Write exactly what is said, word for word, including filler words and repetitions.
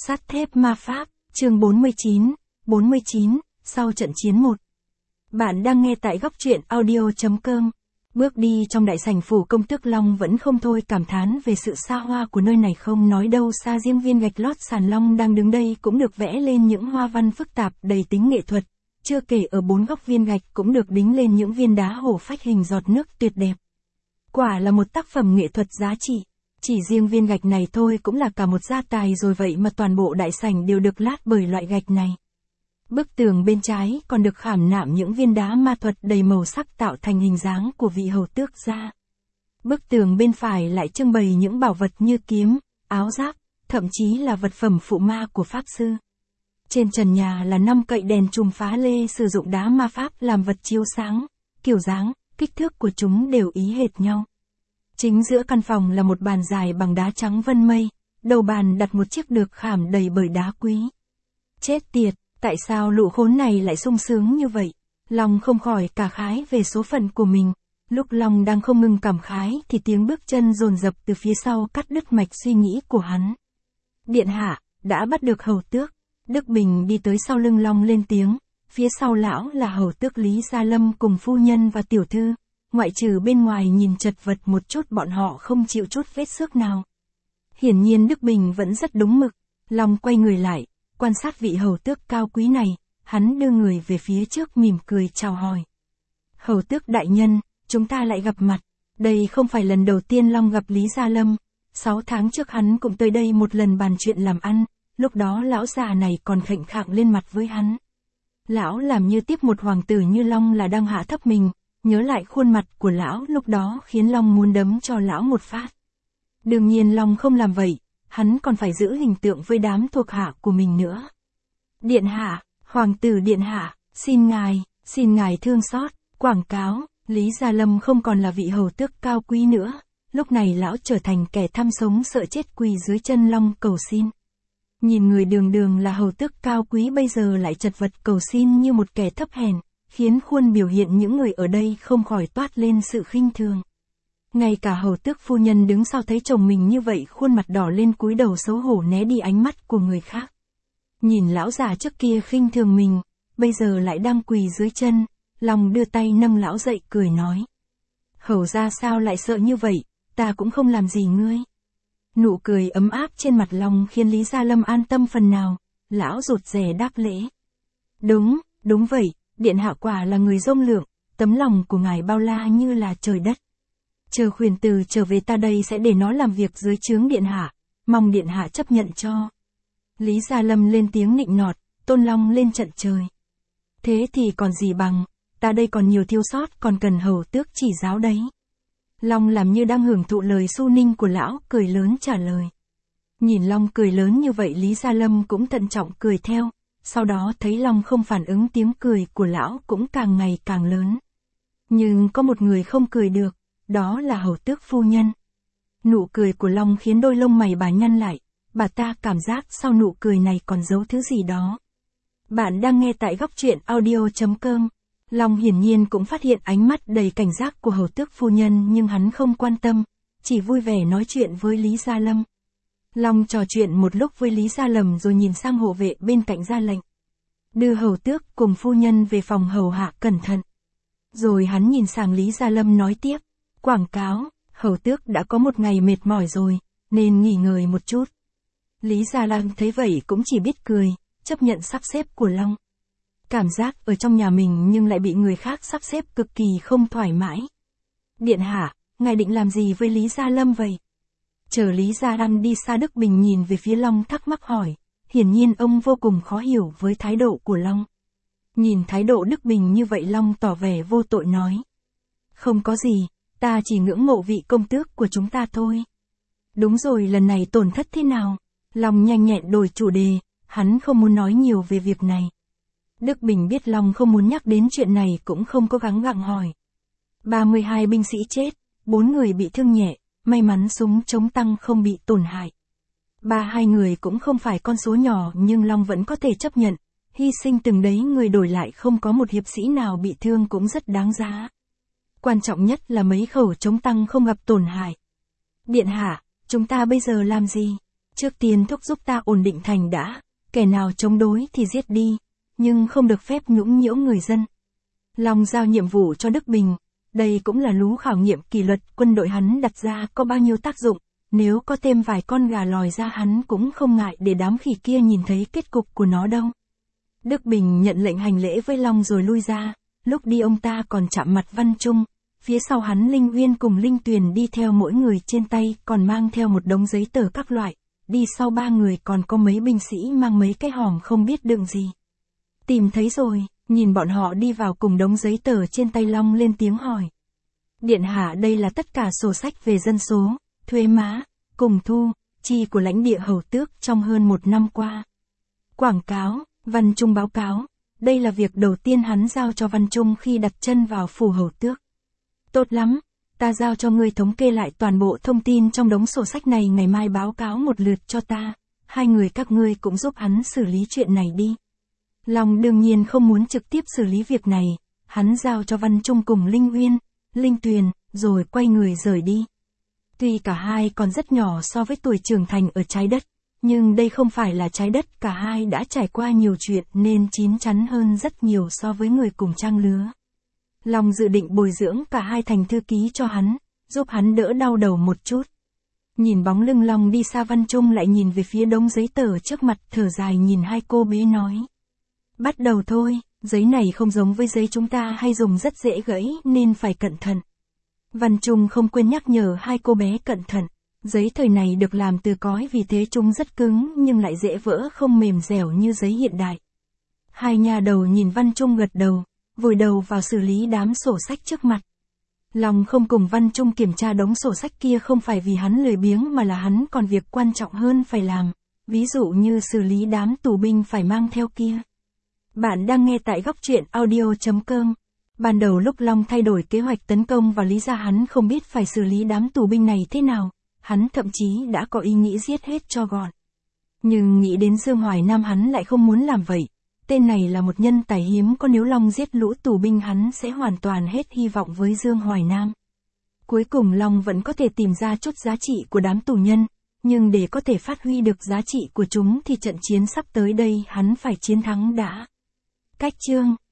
Sắt thép ma pháp, chương bốn mươi chín, bốn mươi chín, sau trận chiến một. Bạn đang nghe tại góc truyện audio chấm com. Bước đi trong đại sảnh phủ công tước Long vẫn không thôi cảm thán về sự xa hoa của nơi này, không nói đâu xa riêng viên gạch lót sàn Long đang đứng đây cũng được vẽ lên những hoa văn phức tạp đầy tính nghệ thuật, chưa kể ở bốn góc viên gạch cũng được đính lên những viên đá hổ phách hình giọt nước tuyệt đẹp. Quả là một tác phẩm nghệ thuật giá trị. Chỉ riêng viên gạch này thôi cũng là cả một gia tài rồi, vậy mà toàn bộ đại sảnh đều được lát bởi loại gạch này. Bức tường bên trái còn được khảm nạm những viên đá ma thuật đầy màu sắc tạo thành hình dáng của vị hầu tước gia. Bức tường bên phải lại trưng bày những bảo vật như kiếm, áo giáp, thậm chí là vật phẩm phụ ma của pháp sư. Trên trần nhà là năm cậy đèn chùm phá lê sử dụng đá ma pháp làm vật chiếu sáng, kiểu dáng, kích thước của chúng đều ý hệt nhau. Chính giữa căn phòng là một bàn dài bằng đá trắng vân mây, đầu bàn đặt một chiếc được khảm đầy bởi đá quý. Chết tiệt, tại sao lũ khốn này lại sung sướng như vậy? Long không khỏi cả khái về số phận của mình. Lúc Long đang không ngừng cảm khái thì tiếng bước chân dồn dập từ phía sau cắt đứt mạch suy nghĩ của hắn. Điện hạ, đã bắt được hầu tước. Đức Bình đi tới sau lưng Long lên tiếng, phía sau lão là hầu tước Lý Gia Lâm cùng phu nhân và tiểu thư. Ngoại trừ bên ngoài nhìn chật vật một chút, bọn họ không chịu chút vết xước nào. Hiển nhiên Đức Bình vẫn rất đúng mực. Long quay người lại, quan sát vị hầu tước cao quý này, hắn đưa người về phía trước mỉm cười chào hỏi. Hầu tước đại nhân, chúng ta lại gặp mặt. Đây không phải lần đầu tiên Long gặp Lý Gia Lâm. Sáu tháng trước hắn cũng tới đây một lần bàn chuyện làm ăn, lúc đó lão già này còn khệnh khạng lên mặt với hắn. Lão làm như tiếp một hoàng tử như Long là đang hạ thấp mình. Nhớ lại khuôn mặt của lão lúc đó khiến Long muốn đấm cho lão một phát. Đương nhiên Long không làm vậy, hắn còn phải giữ hình tượng với đám thuộc hạ của mình nữa. Điện hạ, hoàng tử điện hạ, xin ngài, xin ngài thương xót, quảng cáo, Lý Gia Lâm không còn là vị hầu tước cao quý nữa, lúc này lão trở thành kẻ tham sống sợ chết quỳ dưới chân Long cầu xin. Nhìn người đường đường là hầu tước cao quý bây giờ lại chật vật cầu xin như một kẻ thấp hèn, khiến khuôn biểu hiện những người ở đây không khỏi toát lên sự khinh thường. Ngay cả hầu tước phu nhân đứng sau thấy chồng mình như vậy khuôn mặt đỏ lên cúi đầu xấu hổ né đi ánh mắt của người khác. Nhìn lão già trước kia khinh thường mình, bây giờ lại đang quỳ dưới chân, Long đưa tay nâng lão dậy cười nói. Hầu ra sao lại sợ như vậy, ta cũng không làm gì ngươi. Nụ cười ấm áp trên mặt Long khiến Lý Gia Lâm an tâm phần nào, lão rụt rè đáp lễ. Đúng, đúng vậy. Điện hạ quả là người rộng lượng, tấm lòng của ngài bao la như là trời đất. Chờ khuyển từ trở về ta đây sẽ để nó làm việc dưới trướng điện hạ, mong điện hạ chấp nhận cho. Lý Gia Lâm lên tiếng nịnh nọt, Tôn Long lên trận trời. Thế thì còn gì bằng, ta đây còn nhiều thiếu sót còn cần hầu tước chỉ giáo đấy. Long làm như đang hưởng thụ lời su ninh của lão, cười lớn trả lời. Nhìn Long cười lớn như vậy Lý Gia Lâm cũng thận trọng cười theo. Sau đó thấy Long không phản ứng tiếng cười của lão cũng càng ngày càng lớn. Nhưng có một người không cười được, đó là hầu tước phu nhân. Nụ cười của Long khiến đôi lông mày bà nhăn lại, bà ta cảm giác sau nụ cười này còn giấu thứ gì đó. Bạn đang nghe tại góc truyện audio chấm com. Long hiển nhiên cũng phát hiện ánh mắt đầy cảnh giác của hầu tước phu nhân nhưng hắn không quan tâm, chỉ vui vẻ nói chuyện với Lý Gia Lâm. Long trò chuyện một lúc với Lý Gia Lâm rồi nhìn sang hộ vệ bên cạnh ra lệnh. Đưa hầu tước cùng phu nhân về phòng hầu hạ cẩn thận. Rồi hắn nhìn sang Lý Gia Lâm nói tiếp. Quảng cáo, hầu tước đã có một ngày mệt mỏi rồi, nên nghỉ ngơi một chút. Lý Gia Lâm thấy vậy cũng chỉ biết cười, chấp nhận sắp xếp của Long. Cảm giác ở trong nhà mình nhưng lại bị người khác sắp xếp cực kỳ không thoải mái. Điện hạ, ngài định làm gì với Lý Gia Lâm vậy? Chờ Lý Gia Lâm đi xa Đức Bình nhìn về phía Long thắc mắc hỏi, hiển nhiên ông vô cùng khó hiểu với thái độ của Long. Nhìn thái độ Đức Bình như vậy Long tỏ vẻ vô tội nói. Không có gì, ta chỉ ngưỡng mộ vị công tước của chúng ta thôi. Đúng rồi, lần này tổn thất thế nào? Long nhanh nhẹn đổi chủ đề, hắn không muốn nói nhiều về việc này. Đức Bình biết Long không muốn nhắc đến chuyện này cũng không cố gắng gặng hỏi. ba mươi hai binh sĩ chết, bốn người bị thương nhẹ. May mắn súng chống tăng không bị tổn hại. Ba hai người cũng không phải con số nhỏ nhưng Long vẫn có thể chấp nhận. Hy sinh từng đấy người đổi lại không có một hiệp sĩ nào bị thương cũng rất đáng giá. Quan trọng nhất là mấy khẩu chống tăng không gặp tổn hại. Điện hạ, chúng ta bây giờ làm gì? Trước tiên thúc giúp ta ổn định thành đã, kẻ nào chống đối thì giết đi, nhưng không được phép nhũng nhiễu người dân. Long giao nhiệm vụ cho Đức Bình, đây cũng là lú khảo nghiệm kỷ luật quân đội hắn đặt ra có bao nhiêu tác dụng, nếu có thêm vài con gà lòi ra hắn cũng không ngại để đám khỉ kia nhìn thấy kết cục của nó đâu. Đức Bình nhận lệnh hành lễ với Long rồi lui ra, lúc đi ông ta còn chạm mặt Văn Trung, phía sau hắn Linh Uyên cùng Linh Tuyền đi theo mỗi người trên tay còn mang theo một đống giấy tờ các loại, đi sau ba người còn có mấy binh sĩ mang mấy cái hòm không biết đựng gì. Tìm thấy rồi, nhìn bọn họ đi vào cùng đống giấy tờ trên tay Long lên tiếng hỏi. Điện hạ, đây là tất cả sổ sách về dân số, thuế má, cùng thu, chi của lãnh địa hầu tước trong hơn một năm qua. Quảng cáo, Văn Trung báo cáo, đây là việc đầu tiên hắn giao cho Văn Trung khi đặt chân vào phủ hầu tước. Tốt lắm, ta giao cho ngươi thống kê lại toàn bộ thông tin trong đống sổ sách này, ngày mai báo cáo một lượt cho ta, hai người các ngươi cũng giúp hắn xử lý chuyện này đi. Long đương nhiên không muốn trực tiếp xử lý việc này, hắn giao cho Văn Trung cùng Linh Uyên, Linh Tuyền, rồi quay người rời đi. Tuy cả hai còn rất nhỏ so với tuổi trưởng thành ở trái đất, nhưng đây không phải là trái đất, cả hai đã trải qua nhiều chuyện nên chín chắn hơn rất nhiều so với người cùng trang lứa. Long dự định bồi dưỡng cả hai thành thư ký cho hắn, giúp hắn đỡ đau đầu một chút. Nhìn bóng lưng Long đi xa, Văn Trung lại nhìn về phía đống giấy tờ trước mặt, thở dài nhìn hai cô bé nói. Bắt đầu thôi, giấy này không giống với giấy chúng ta hay dùng, rất dễ gãy nên phải cẩn thận. Văn Trung không quên nhắc nhở hai cô bé cẩn thận. Giấy thời này được làm từ cói vì thế chúng rất cứng nhưng lại dễ vỡ, không mềm dẻo như giấy hiện đại. Hai nhà đầu nhìn Văn Trung gật đầu, vùi đầu vào xử lý đám sổ sách trước mặt. Long không cùng Văn Trung kiểm tra đống sổ sách kia không phải vì hắn lười biếng mà là hắn còn việc quan trọng hơn phải làm, ví dụ như xử lý đám tù binh phải mang theo kia. Bạn đang nghe tại góc truyện audio chấm com. Ban đầu lúc Long thay đổi kế hoạch tấn công vào Lý Gia, hắn không biết phải xử lý đám tù binh này thế nào, hắn thậm chí đã có ý nghĩ giết hết cho gọn. Nhưng nghĩ đến Dương Hoài Nam hắn lại không muốn làm vậy, tên này là một nhân tài hiếm có, nếu Long giết lũ tù binh hắn sẽ hoàn toàn hết hy vọng với Dương Hoài Nam. Cuối cùng Long vẫn có thể tìm ra chút giá trị của đám tù nhân, nhưng để có thể phát huy được giá trị của chúng thì trận chiến sắp tới đây hắn phải chiến thắng đã. Cách chương